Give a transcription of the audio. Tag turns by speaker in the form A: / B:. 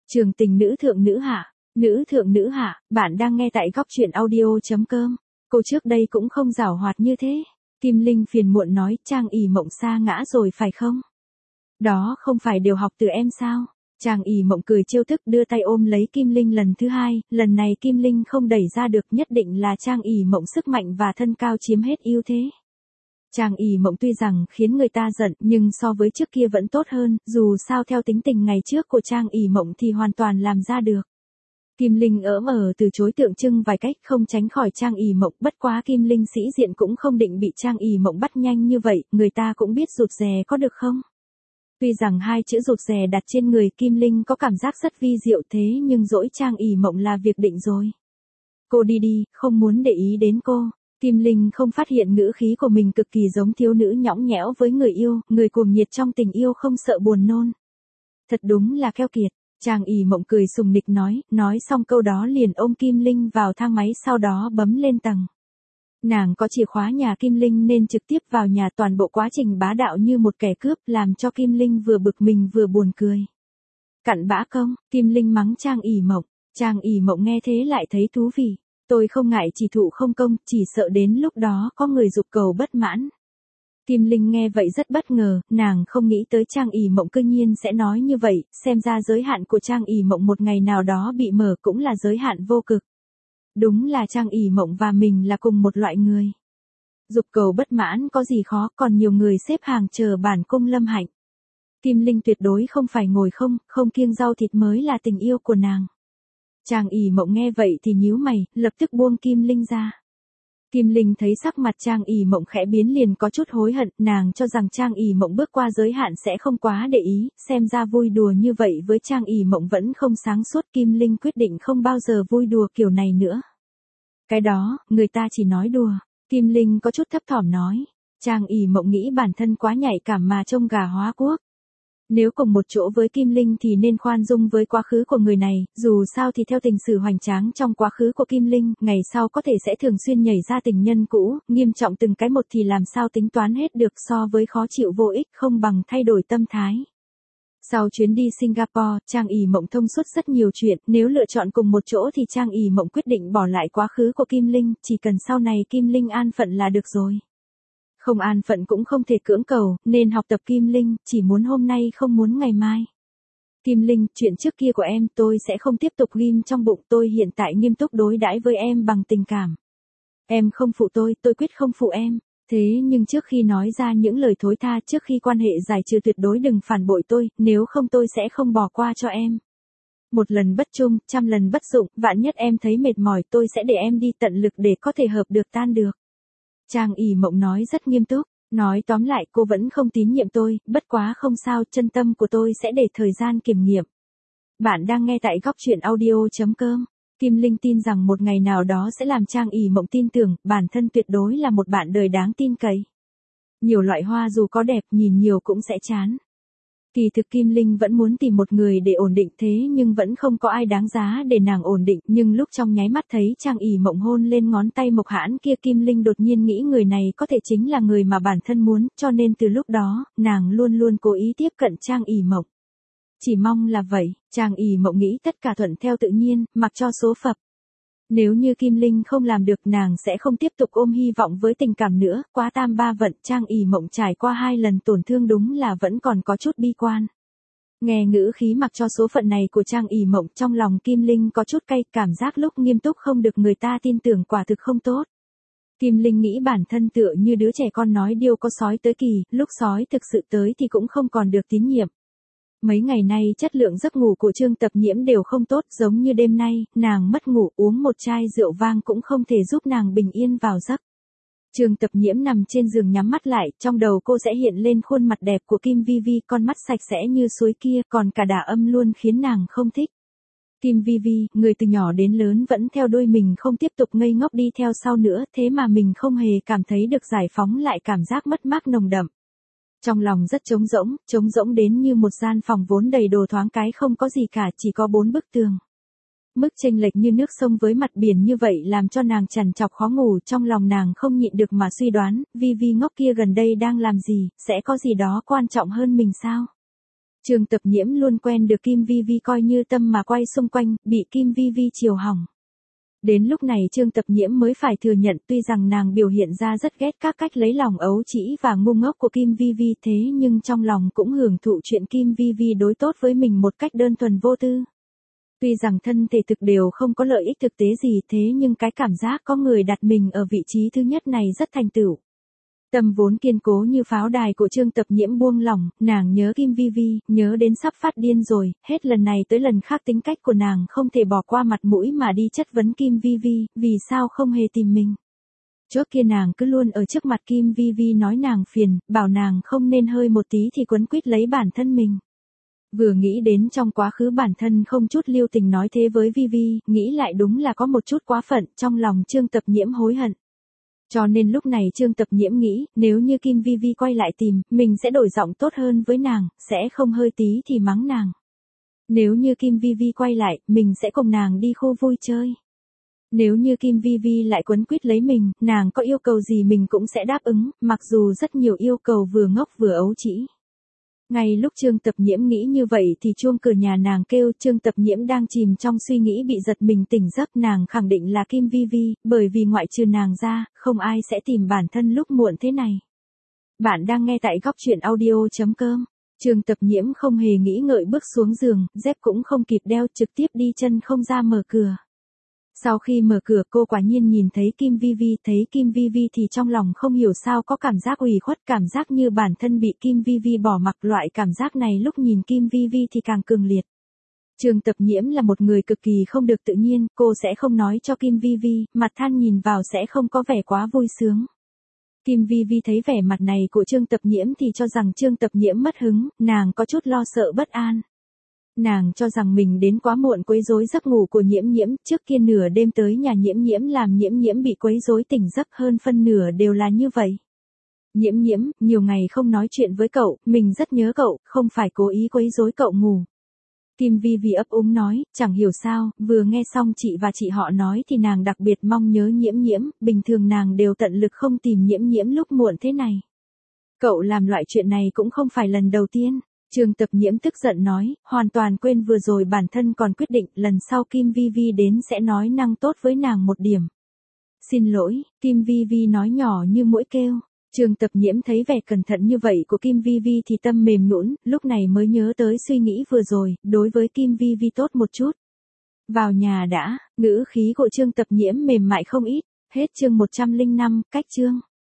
A: Trường tình nữ thượng nữ hạ, bạn đang nghe tại góc truyện audio.com. Cô trước đây cũng không giảo hoạt như thế. Kim Linh phiền muộn nói, Trang ỉ mộng sa ngã rồi phải không? Đó không phải đều học từ em sao? Trang ỉ mộng cười trêu tức đưa tay ôm lấy Kim Linh lần thứ hai, lần này Kim Linh không đẩy ra được, nhất định là Trang ỉ mộng sức mạnh và thân cao chiếm hết ưu thế. Trang ỉ mộng tuy rằng khiến người ta giận nhưng so với trước kia vẫn tốt hơn, dù sao theo tính tình ngày trước của Trang ỉ mộng thì hoàn toàn làm ra được. Kim Linh từ chối tượng trưng vài cách không tránh khỏi Trang ỉ mộng, bất quá Kim Linh sĩ diện cũng không định bị Trang ỉ mộng bắt nhanh như vậy, người ta cũng biết rụt rè có được không? Tuy rằng hai chữ rụt rè đặt trên người Kim Linh có cảm giác rất vi diệu thế nhưng dỗi Trang ỉ mộng là việc định rồi. Cô đi đi, không muốn để ý đến cô. Kim Linh không phát hiện ngữ khí của mình cực kỳ giống thiếu nữ nhõng nhẽo với người yêu, người cuồng nhiệt trong tình yêu không sợ buồn nôn. Thật đúng là keo kiệt. Trang ỉ mộng cười sùng nịch nói xong câu đó liền ôm Kim Linh vào thang máy sau đó bấm lên tầng. Nàng có chìa khóa nhà Kim Linh nên trực tiếp vào nhà, toàn bộ quá trình bá đạo như một kẻ cướp làm cho Kim Linh vừa bực mình vừa buồn cười. Cặn bã công, Kim Linh mắng Trang ỉ mộng. Trang ỉ mộng nghe thế lại thấy thú vị. Tôi không ngại chỉ thụ không công, chỉ sợ đến lúc đó có người giục cầu bất mãn. Kim Linh nghe vậy rất bất ngờ, nàng không nghĩ tới Trang ỉ mộng cư nhiên sẽ nói như vậy, xem ra giới hạn của Trang ỉ mộng một ngày nào đó bị mở cũng là giới hạn vô cực. Đúng là Trang ỉ mộng và mình là cùng một loại người. Giục cầu bất mãn có gì khó, còn nhiều người xếp hàng chờ bản cung lâm hạnh. Kim Linh tuyệt đối không phải ngồi không kiêng rau thịt mới là tình yêu của nàng. Trang ỉ mộng nghe vậy thì nhíu mày, lập tức buông Kim Linh ra. Kim Linh thấy sắc mặt Trang ỉ mộng khẽ biến liền có chút hối hận, nàng cho rằng Trang ỉ mộng bước qua giới hạn sẽ không quá để ý, xem ra vui đùa như vậy với Trang ỉ mộng vẫn không sáng suốt. Kim Linh quyết định không bao giờ vui đùa kiểu này nữa. Cái đó, người ta chỉ nói đùa. Kim Linh có chút thấp thỏm nói. Trang ỉ mộng nghĩ bản thân quá nhạy cảm mà trông gà hóa quốc. Nếu cùng một chỗ với Kim Linh thì nên khoan dung với quá khứ của người này, dù sao thì theo tình sử hoành tráng trong quá khứ của Kim Linh, ngày sau có thể sẽ thường xuyên nhảy ra tình nhân cũ, nghiêm trọng từng cái một thì làm sao tính toán hết được, so với khó chịu vô ích không bằng thay đổi tâm thái. Sau chuyến đi Singapore, Trang ỉ mộng thông suốt rất nhiều chuyện, nếu lựa chọn cùng một chỗ thì Trang ỉ mộng quyết định bỏ lại quá khứ của Kim Linh, chỉ cần sau này Kim Linh an phận là được rồi. Không an phận cũng không thể cưỡng cầu, nên học tập Kim Linh, chỉ muốn hôm nay không muốn ngày mai. Kim Linh, chuyện trước kia của em tôi sẽ không tiếp tục ghim trong bụng, tôi hiện tại nghiêm túc đối đãi với em bằng tình cảm. Em không phụ tôi quyết không phụ em. Thế nhưng trước khi nói ra những lời thối tha, trước khi quan hệ giải trừ tuyệt đối đừng phản bội tôi, nếu không tôi sẽ không bỏ qua cho em. Một lần bất trung, trăm lần bất dụng, vạn nhất em thấy mệt mỏi tôi sẽ để em đi tận lực để có thể hợp được tan được. Trang ỉ mộng nói rất nghiêm túc, nói tóm lại cô vẫn không tín nhiệm tôi, bất quá không sao, chân tâm của tôi sẽ để thời gian kiểm nghiệm. Bạn đang nghe tại góc truyện audio.com. Kim Linh tin rằng một ngày nào đó sẽ làm Trang ỉ mộng tin tưởng, bản thân tuyệt đối là một bạn đời đáng tin cậy. Nhiều loại hoa dù có đẹp, nhìn nhiều cũng sẽ chán. Kỳ thực Kim Linh vẫn muốn tìm một người để ổn định thế nhưng vẫn không có ai đáng giá để nàng ổn định, nhưng lúc trong nháy mắt thấy Trang ỉ mộng hôn lên ngón tay mộc hãn kia, Kim Linh đột nhiên nghĩ người này có thể chính là người mà bản thân muốn, cho nên từ lúc đó, nàng luôn luôn cố ý tiếp cận Trang ỉ mộng. Chỉ mong là vậy, Trang ỉ mộng nghĩ tất cả thuận theo tự nhiên, mặc cho số phận. Nếu như Kim Linh không làm được nàng sẽ không tiếp tục ôm hy vọng với tình cảm nữa, quá tam ba vận, Trang ỉ mộng trải qua 2 lần tổn thương đúng là vẫn còn có chút bi quan. Nghe ngữ khí mặc cho số phận này của Trang ỉ mộng, trong lòng Kim Linh có chút cay, cảm giác lúc nghiêm túc không được người ta tin tưởng quả thực không tốt. Kim Linh nghĩ bản thân tựa như đứa trẻ con nói điêu có sói tới kỳ, lúc sói thực sự tới thì cũng không còn được tín nhiệm. Mấy ngày nay chất lượng giấc ngủ của Trương Tập Nhiễm đều không tốt, giống như đêm nay, nàng mất ngủ, uống một chai rượu vang cũng không thể giúp nàng bình yên vào giấc. Trương Tập Nhiễm nằm trên giường nhắm mắt lại, trong đầu cô sẽ hiện lên khuôn mặt đẹp của Kim Vi Vi, con mắt sạch sẽ như suối kia, còn cả đà âm luôn khiến nàng không thích. Kim Vi Vi, người từ nhỏ đến lớn vẫn theo đuôi mình không tiếp tục ngây ngốc đi theo sau nữa, thế mà mình không hề cảm thấy được giải phóng lại cảm giác mất mát nồng đậm. Trong lòng rất trống rỗng đến như một gian phòng vốn đầy đồ thoáng cái không có gì cả, chỉ có 4 bức tường. Mức chênh lệch như nước sông với mặt biển như vậy làm cho nàng trằn trọc khó ngủ, trong lòng nàng không nhịn được mà suy đoán, Vi Vi ngốc kia gần đây đang làm gì, sẽ có gì đó quan trọng hơn mình sao? Trương Tập Nhiễm luôn quen được Kim Vi Vi coi như tâm mà quay xung quanh, bị Kim Vi Vi chiều hỏng. Đến lúc này Trương Tập Nhiễm mới phải thừa nhận tuy rằng nàng biểu hiện ra rất ghét các cách lấy lòng ấu trĩ và ngu ngốc của Kim Vi Vi thế nhưng trong lòng cũng hưởng thụ chuyện Kim Vi Vi đối tốt với mình một cách đơn thuần vô tư. Tuy rằng thân thể thực đều không có lợi ích thực tế gì thế nhưng cái cảm giác có người đặt mình ở vị trí thứ nhất này rất thành tựu. Tâm vốn kiên cố như pháo đài của Trương Tập Nhiễm buông lỏng, nàng nhớ Kim Vi Vi, nhớ đến sắp phát điên rồi, hết lần này tới lần khác tính cách của nàng không thể bỏ qua mặt mũi mà đi chất vấn Kim Vi Vi, vì sao không hề tìm mình. Trước kia nàng cứ luôn ở trước mặt Kim Vi Vi nói nàng phiền, bảo nàng không nên hơi một tí thì quấn quýt lấy bản thân mình. Vừa nghĩ đến trong quá khứ bản thân không chút lưu tình nói thế với Vi Vi, nghĩ lại đúng là có một chút quá phận, trong lòng Trương Tập Nhiễm hối hận. Cho nên lúc này Trương Tập Nhiễm nghĩ, nếu như Kim Vi Vi quay lại tìm, mình sẽ đổi giọng tốt hơn với nàng, sẽ không hơi tí thì mắng nàng. Nếu như Kim Vi Vi quay lại, mình sẽ cùng nàng đi khu vui chơi. Nếu như Kim Vi Vi lại quấn quýt lấy mình, nàng có yêu cầu gì mình cũng sẽ đáp ứng, mặc dù rất nhiều yêu cầu vừa ngốc vừa ấu trĩ. Ngay lúc Trương Tập Nhiễm nghĩ như vậy thì chuông cửa nhà nàng kêu, Trương Tập Nhiễm đang chìm trong suy nghĩ bị giật mình tỉnh giấc, nàng khẳng định là Kim Vi Vi, bởi vì ngoại trừ nàng ra, không ai sẽ tìm bản thân lúc muộn thế này. Bạn đang nghe tại góc truyện audio.com. Trương Tập Nhiễm không hề nghĩ ngợi bước xuống giường, dép cũng không kịp đeo, trực tiếp đi chân không ra mở cửa. Sau khi mở cửa cô quả nhiên nhìn thấy Kim Vi Vi, thấy Kim Vi Vi thì trong lòng không hiểu sao có cảm giác ủy khuất, cảm giác như bản thân bị Kim Vi Vi bỏ mặc, loại cảm giác này lúc nhìn Kim Vi Vi thì càng cường liệt. Trương Tập Nhiễm là một người cực kỳ không được tự nhiên, cô sẽ không nói cho Kim Vi Vi, mặt than nhìn vào sẽ không có vẻ quá vui sướng. Kim Vi Vi thấy vẻ mặt này của Trương Tập Nhiễm thì cho rằng Trương Tập Nhiễm mất hứng, nàng có chút lo sợ bất an. Nàng cho rằng mình đến quá muộn quấy rối giấc ngủ của Nhiễm Nhiễm, trước kia nửa đêm tới nhà Nhiễm Nhiễm làm Nhiễm Nhiễm bị quấy rối tỉnh giấc, hơn phân nửa đều là như vậy. Nhiễm Nhiễm, nhiều ngày không nói chuyện với cậu, mình rất nhớ cậu, không phải cố ý quấy rối cậu ngủ. Kim Vi Vi ấp úng nói, chẳng hiểu sao, vừa nghe xong chị và chị họ nói thì nàng đặc biệt mong nhớ Nhiễm Nhiễm, bình thường nàng đều tận lực không tìm Nhiễm Nhiễm lúc muộn thế này. Cậu làm loại chuyện này cũng không phải lần đầu tiên. Trương Tập Nhiễm tức giận nói, hoàn toàn quên vừa rồi bản thân còn quyết định lần sau Kim Vi Vi đến sẽ nói năng tốt với nàng một điểm. Xin lỗi, Kim Vi Vi nói nhỏ như mũi kêu. Trương Tập Nhiễm thấy vẻ cẩn thận như vậy của Kim Vi Vi thì tâm mềm nhũn, lúc này mới nhớ tới suy nghĩ vừa rồi, đối với Kim Vi Vi tốt một chút. Vào nhà đã, ngữ khí của Trương Tập Nhiễm mềm mại không ít, hết chương 105, cách chương.